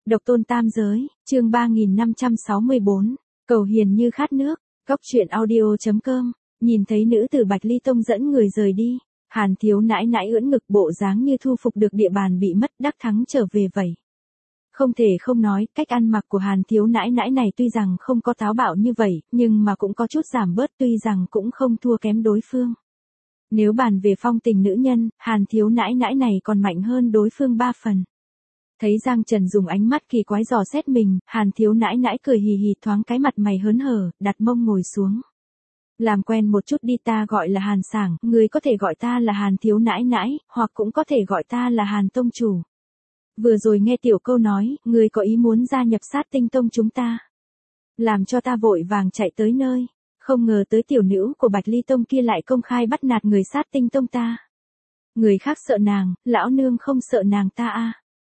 Độc tôn tam giới, chương 3564, cầu hiền như khát nước, góc truyện audio.com, nhìn thấy nữ tử Bạch Ly Tông dẫn người rời đi, Hàn thiếu nãi nãi ưỡn ngực bộ dáng như thu phục được địa bàn bị mất đắc thắng trở về vậy. Không thể không nói, cách ăn mặc của Hàn thiếu nãi nãi này tuy rằng không có táo bạo như vậy, nhưng mà cũng có chút giảm bớt, tuy rằng cũng không thua kém đối phương. Nếu bàn về phong tình nữ nhân, Hàn thiếu nãi nãi này còn mạnh hơn đối phương 3 phần. Thấy Giang Trần dùng ánh mắt kỳ quái dò xét mình, Hàn thiếu nãi nãi cười hì hì thoáng cái mặt mày hớn hở, đặt mông ngồi xuống. Làm quen một chút đi, ta gọi là Hàn Sảng, người có thể gọi ta là Hàn thiếu nãi nãi, hoặc cũng có thể gọi ta là Hàn tông chủ. Vừa rồi nghe tiểu câu nói, người có ý muốn gia nhập Sát Tinh Tông chúng ta. Làm cho ta vội vàng chạy tới nơi, không ngờ tới tiểu nữ của Bạch Ly Tông kia lại công khai bắt nạt người Sát Tinh Tông ta. Người khác sợ nàng, lão nương không sợ nàng ta à.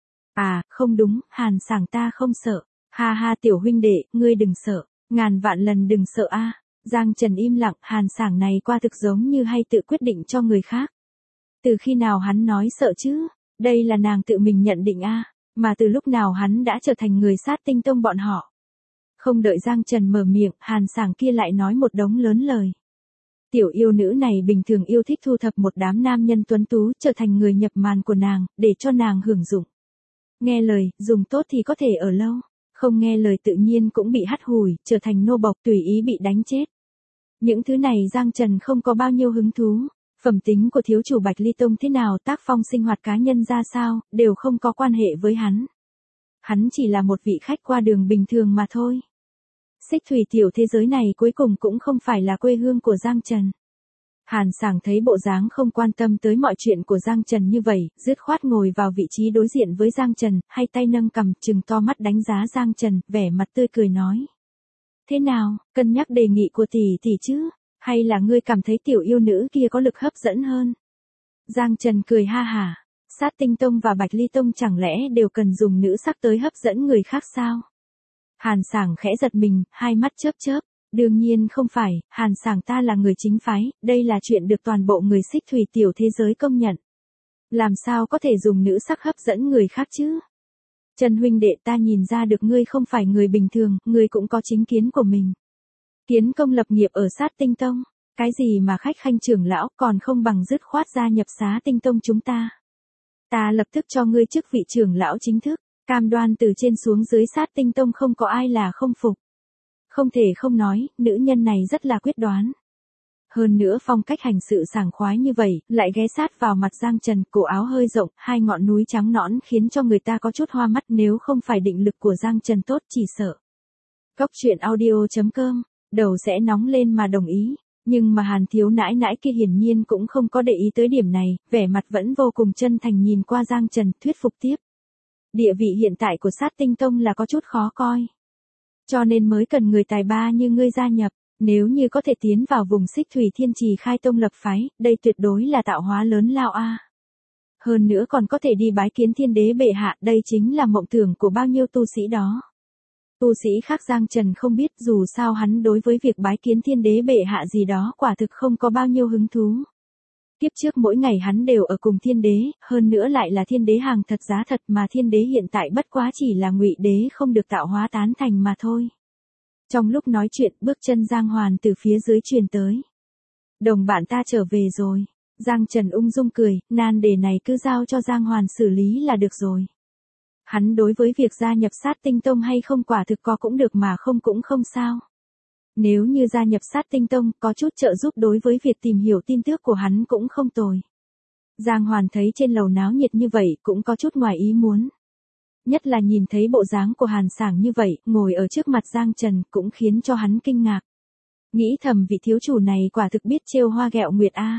À, không đúng, Hàn Sảng ta không sợ. Ha ha tiểu huynh đệ, ngươi đừng sợ, ngàn vạn lần đừng sợ a. Giang Trần im lặng, Hàn Sảng này qua thực giống như hay tự quyết định cho người khác. Từ khi nào hắn nói sợ chứ? Đây là nàng tự mình nhận định a, mà từ lúc nào hắn đã trở thành người Sát Tinh Tông bọn họ. Không đợi Giang Trần mở miệng, Hàn Sảng kia lại nói một đống lớn lời. Tiểu yêu nữ này bình thường yêu thích thu thập một đám nam nhân tuấn tú trở thành người nhập màn của nàng, để cho nàng hưởng dụng. Nghe lời, dùng tốt thì có thể ở lâu, không nghe lời tự nhiên cũng bị hắt hủi, trở thành nô bộc tùy ý bị đánh chết. Những thứ này Giang Trần không có bao nhiêu hứng thú, phẩm tính của thiếu chủ Bạch Ly Tông thế nào, tác phong sinh hoạt cá nhân ra sao, đều không có quan hệ với hắn. Hắn chỉ là một vị khách qua đường bình thường mà thôi. Xích thủy tiểu thế giới này cuối cùng cũng không phải là quê hương của Giang Trần. Hàn Sảng thấy bộ dáng không quan tâm tới mọi chuyện của Giang Trần như vậy, dứt khoát ngồi vào vị trí đối diện với Giang Trần, hai tay nâng cằm, trừng to mắt đánh giá Giang Trần, vẻ mặt tươi cười nói. Thế nào, cân nhắc đề nghị của tỷ chứ, hay là ngươi cảm thấy tiểu yêu nữ kia có lực hấp dẫn hơn? Giang Trần cười ha hả, Sát Tinh Tông và Bạch Ly Tông chẳng lẽ đều cần dùng nữ sắc tới hấp dẫn người khác sao? Hàn Sảng khẽ giật mình, hai mắt chớp chớp. Đương nhiên không phải, Hàn Sảng ta là người chính phái, đây là chuyện được toàn bộ người xích thủy tiểu thế giới công nhận. Làm sao có thể dùng nữ sắc hấp dẫn người khác chứ? Trần huynh đệ, ta nhìn ra được ngươi không phải người bình thường, ngươi cũng có chính kiến của mình. Kiến công lập nghiệp ở Sát Tinh Tông, cái gì mà khách khanh trưởng lão còn không bằng dứt khoát gia nhập Sát Tinh Tông chúng ta. Ta lập tức cho ngươi chức vị trưởng lão chính thức, cam đoan từ trên xuống dưới Sát Tinh Tông không có ai là không phục. Không thể không nói, nữ nhân này rất là quyết đoán. Hơn nữa phong cách hành sự sảng khoái như vậy, lại ghé sát vào mặt Giang Trần, cổ áo hơi rộng, hai ngọn núi trắng nõn khiến cho người ta có chút hoa mắt, nếu không phải định lực của Giang Trần tốt chỉ sợ. Góc truyện audio.com, đầu sẽ nóng lên mà đồng ý, nhưng mà Hàn thiếu nãi nãi kia hiển nhiên cũng không có để ý tới điểm này, vẻ mặt vẫn vô cùng chân thành nhìn qua Giang Trần, thuyết phục tiếp. Địa vị hiện tại của Sát Tinh Tông là có chút khó coi. Cho nên mới cần người tài ba như ngươi gia nhập, nếu như có thể tiến vào vùng xích thủy thiên trì khai tông lập phái, đây tuyệt đối là tạo hóa lớn lao a. Hơn nữa còn có thể đi bái kiến thiên đế bệ hạ, đây chính là mộng tưởng của bao nhiêu tu sĩ đó. Tu sĩ khác Giang Trần không biết, dù sao hắn đối với việc bái kiến thiên đế bệ hạ gì đó quả thực không có bao nhiêu hứng thú. Kiếp trước mỗi ngày hắn đều ở cùng thiên đế, hơn nữa lại là thiên đế hàng thật giá thật, mà thiên đế hiện tại bất quá chỉ là ngụy đế không được tạo hóa tán thành mà thôi. Trong lúc nói chuyện, bước chân Giang Hoàn từ phía dưới truyền tới. Đồng bạn ta trở về rồi. Giang Trần ung dung cười, nan đề này cứ giao cho Giang Hoàn xử lý là được rồi. Hắn đối với việc gia nhập Sát Tinh Tông hay không quả thực có cũng được mà không cũng không sao. Nếu như gia nhập Sát Tinh Tông, có chút trợ giúp đối với việc tìm hiểu tin tức của hắn cũng không tồi. Giang Hoàn thấy trên lầu náo nhiệt như vậy cũng có chút ngoài ý muốn. Nhất là nhìn thấy bộ dáng của Hàn Sảng như vậy, ngồi ở trước mặt Giang Trần cũng khiến cho hắn kinh ngạc. Nghĩ thầm vị thiếu chủ này quả thực biết trêu hoa ghẹo nguyệt a.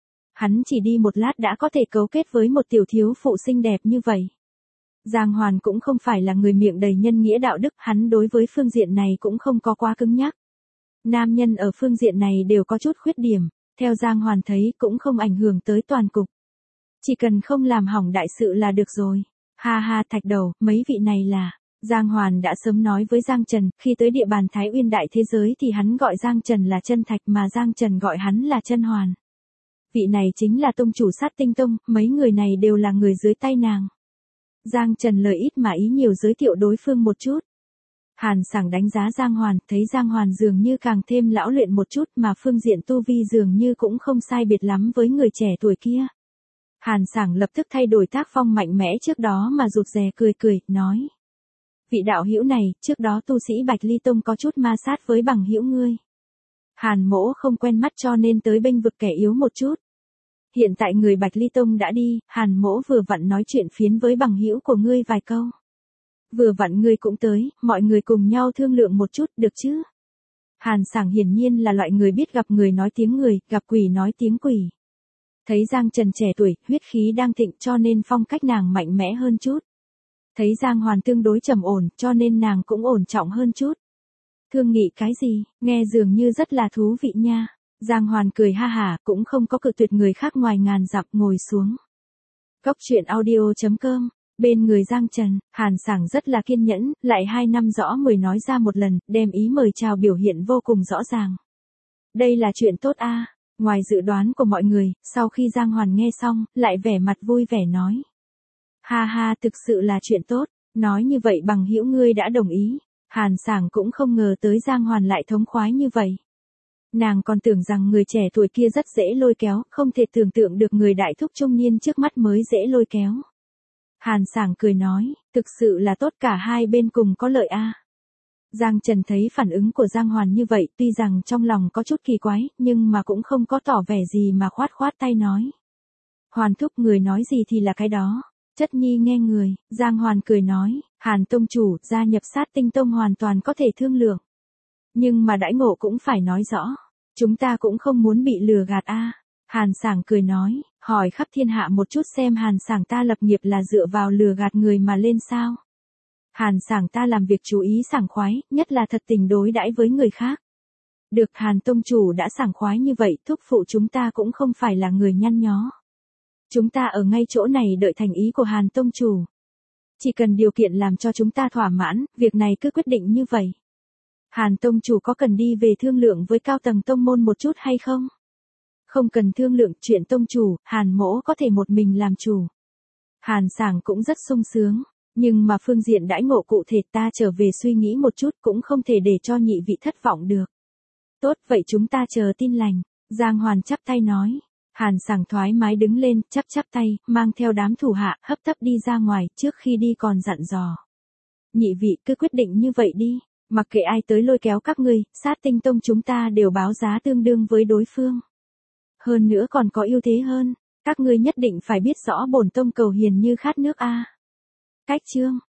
Hắn chỉ đi một lát đã có thể cấu kết với một tiểu thiếu phụ xinh đẹp như vậy. Giang Hoàn cũng không phải là người miệng đầy nhân nghĩa đạo đức, hắn đối với phương diện này cũng không có quá cứng nhắc. Nam nhân ở phương diện này đều có chút khuyết điểm, theo Giang Hoàn thấy cũng không ảnh hưởng tới toàn cục. Chỉ cần không làm hỏng đại sự là được rồi. Ha ha thạch đầu, mấy vị này là... Giang Hoàn đã sớm nói với Giang Trần, khi tới địa bàn Thái Uyên đại thế giới thì hắn gọi Giang Trần là Chân Thạch mà Giang Trần gọi hắn là Chân Hoàn. Vị này chính là tông chủ Sát Tinh Tông, mấy người này đều là người dưới tay nàng. Giang Trần lời ít mà ý nhiều giới thiệu đối phương một chút. Hàn Sảng đánh giá Giang Hoàn, thấy Giang Hoàn dường như càng thêm lão luyện một chút mà phương diện tu vi dường như cũng không sai biệt lắm với người trẻ tuổi kia. Hàn Sảng lập tức thay đổi tác phong mạnh mẽ trước đó mà rụt rè cười cười, nói. Vị đạo hữu này, trước đó tu sĩ Bạch Ly Tông có chút ma sát với bằng hữu ngươi. Hàn mỗ không quen mắt cho nên tới bênh vực kẻ yếu một chút. Hiện tại người Bạch Ly Tông đã đi, Hàn mỗ vừa vặn nói chuyện phiếm với bằng hữu của ngươi vài câu. Vừa vặn ngươi cũng tới, mọi người cùng nhau thương lượng một chút, được chứ? Hàn Sảng hiển nhiên là loại người biết gặp người nói tiếng người, gặp quỷ nói tiếng quỷ. Thấy Giang Trần trẻ tuổi, huyết khí đang thịnh cho nên phong cách nàng mạnh mẽ hơn chút. Thấy Giang Hoàn tương đối trầm ổn, cho nên nàng cũng ổn trọng hơn chút. Thương nghị cái gì, nghe dường như rất là thú vị nha. Giang Hoàn cười ha hả, cũng không có cự tuyệt người khác ngoài ngàn dặm, ngồi xuống. Cốc truyện audio.com. Bên người Giang Trần, Hàn Sảng rất là kiên nhẫn, lại 2 năm rõ 10 nói ra một lần, đem ý mời chào biểu hiện vô cùng rõ ràng. Đây là chuyện tốt a. Ngoài dự đoán của mọi người, sau khi Giang Hoàn nghe xong, lại vẻ mặt vui vẻ nói. Ha ha, thực sự là chuyện tốt, nói như vậy bằng hữu ngươi đã đồng ý. Hàn Sảng cũng không ngờ tới Giang Hoàn lại thống khoái như vậy. Nàng còn tưởng rằng người trẻ tuổi kia rất dễ lôi kéo, không thể tưởng tượng được người đại thúc trung niên trước mắt mới dễ lôi kéo. Hàn Sảng cười nói, thực sự là tốt, cả hai bên cùng có lợi a. Giang Trần thấy phản ứng của Giang Hoàn như vậy, tuy rằng trong lòng có chút kỳ quái, nhưng mà cũng không có tỏ vẻ gì mà khoát khoát tay nói. Hoàn thúc, người nói gì thì là cái đó. Chất nhi nghe người, Giang Hoàn cười nói, Hàn tông chủ, gia nhập Sát Tinh Tông hoàn toàn có thể thương lượng. Nhưng mà đãi ngộ cũng phải nói rõ. Chúng ta cũng không muốn bị lừa gạt a. Hàn Sảng cười nói, hỏi khắp thiên hạ một chút xem Hàn Sảng ta lập nghiệp là dựa vào lừa gạt người mà lên sao. Hàn Sảng ta làm việc chú ý sảng khoái, nhất là thật tình đối đãi với người khác. Được, Hàn tông chủ đã sảng khoái như vậy, thúc phụ chúng ta cũng không phải là người nhăn nhó. Chúng ta ở ngay chỗ này đợi thành ý của Hàn tông chủ. Chỉ cần điều kiện làm cho chúng ta thỏa mãn, việc này cứ quyết định như vậy. Hàn tông chủ có cần đi về thương lượng với cao tầng tông môn một chút hay không? Không cần thương lượng, chuyện tông chủ, Hàn mỗ có thể một mình làm chủ. Hàn Sảng cũng rất sung sướng, nhưng mà phương diện đãi ngộ cụ thể ta trở về suy nghĩ một chút cũng không thể để cho nhị vị thất vọng được. Tốt, vậy chúng ta chờ tin lành. Giang Hoàn chắp tay nói. Hàn Sảng thoải mái đứng lên, chắp tay, mang theo đám thủ hạ, hấp tấp đi ra ngoài, trước khi đi còn dặn dò. Nhị vị cứ quyết định như vậy đi, mặc kệ ai tới lôi kéo các ngươi, Sát Tinh Tông chúng ta đều báo giá tương đương với đối phương. Hơn nữa còn có ưu thế hơn, các ngươi nhất định phải biết rõ bổn tông cầu hiền như khát nước a. Cách chương